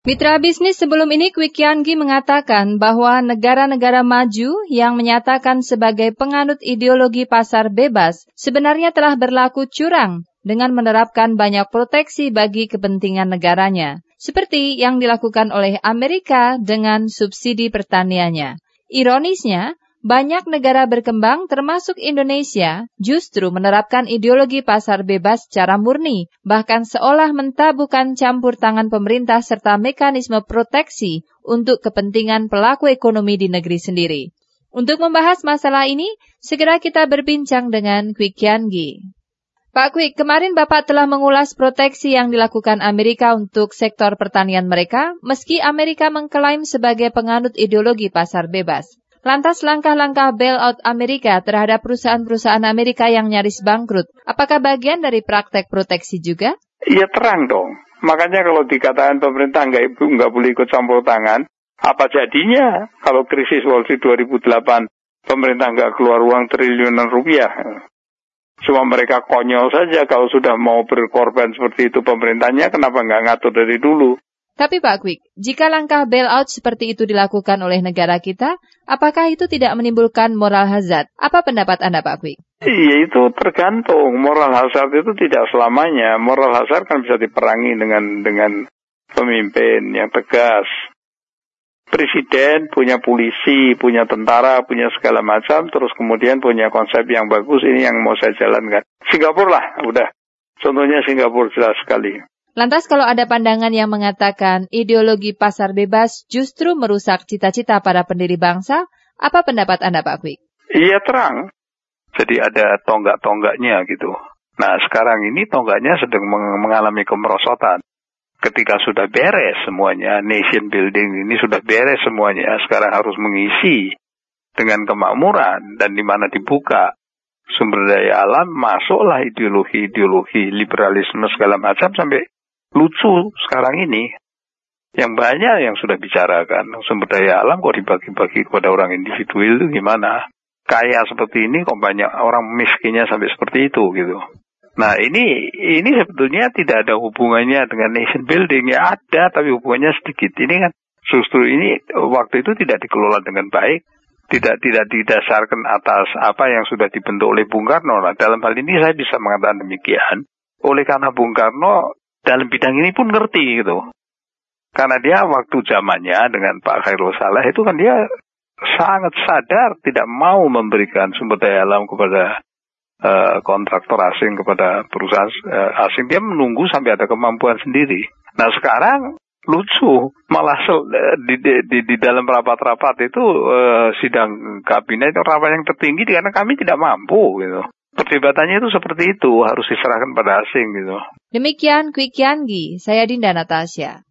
Mitra bisnis sebelum ini Kwik Kian-gi mengatakan bahwa negara-negara maju yang menyatakan sebagai penganut ideologi pasar bebas sebenarnya telah berlaku curang dengan menerapkan banyak proteksi bagi kepentingan negaranya, seperti yang dilakukan oleh Amerika dengan subsidi pertaniannya. Ironisnya, banyak negara berkembang termasuk Indonesia justru menerapkan ideologi pasar bebas secara murni, bahkan seolah mentabuhkan campur tangan pemerintah serta mekanisme proteksi untuk kepentingan pelaku ekonomi di negeri sendiri. Untuk membahas masalah ini, segera kita berbincang dengan Kwik Kian-gi. Pak Kwik, kemarin Bapak telah mengulas proteksi yang dilakukan Amerika untuk sektor pertanian mereka, meski Amerika mengklaim sebagai penganut ideologi pasar bebas. Lantas langkah-langkah bailout Amerika terhadap perusahaan-perusahaan Amerika yang nyaris bangkrut, apakah bagian dari praktek proteksi juga? Iya terang dong. Makanya kalau dikatakan pemerintah nggak boleh ikut campur tangan, apa jadinya kalau krisis Wall Street 2008 pemerintah nggak keluar uang triliunan rupiah? Cuma mereka konyol saja kalau sudah mau berkorban seperti itu pemerintahnya, kenapa nggak ngatur dari dulu? Tapi Pak Kwik, jika langkah bailout seperti itu dilakukan oleh negara kita, apakah itu tidak menimbulkan moral hazard? Apa pendapat Anda Pak Kwik? Iya, itu tergantung. Moral hazard itu tidak selamanya. Moral hazard kan bisa diperangi dengan pemimpin yang tegas. Presiden punya polisi, punya tentara, punya segala macam, terus kemudian punya konsep yang bagus, ini yang mau saya jalankan. Singapura lah, udah. Contohnya Singapura jelas sekali. Lantas kalau ada pandangan yang mengatakan ideologi pasar bebas justru merusak cita-cita para pendiri bangsa, apa pendapat Anda Pak Kwik? Iya terang. Jadi ada tonggak-tonggaknya gitu. Nah sekarang ini tonggaknya sedang mengalami kemerosotan. Ketika sudah beres semuanya, nation building ini sudah beres semuanya, sekarang harus mengisi dengan kemakmuran dan di mana dibuka sumber daya alam, masuklah ideologi-ideologi liberalisme segala macam sampai lucu sekarang ini. Yang banyak yang sudah bicarakan, sumber daya alam kok dibagi-bagi kepada orang individual itu gimana? Kaya seperti ini kok banyak orang miskinnya sampai seperti itu gitu. Nah ini sebetulnya tidak ada hubungannya dengan nation building, ya ada tapi hubungannya sedikit. Ini kan justru ini waktu itu tidak dikelola dengan baik, tidak didasarkan atas apa yang sudah dibentuk oleh Bung Karno. Nah, dalam hal ini saya bisa mengatakan demikian. Oleh karena Bung Karno dalam bidang ini pun ngerti gitu. Karena dia waktu zamannya dengan Pak Khairul Saleh itu kan dia sangat sadar tidak mau memberikan sumber daya alam kepada kontraktor asing, kepada perusahaan asing. Dia menunggu sampai ada kemampuan sendiri. Nah sekarang lucu, malah di dalam rapat-rapat itu sidang kabinet rapat yang tertinggi karena kami tidak mampu gitu. Perdebatannya itu seperti itu, harus diserahkan pada asing gitu. Demikian Kwik Kian-gi, saya Dinda Natasha.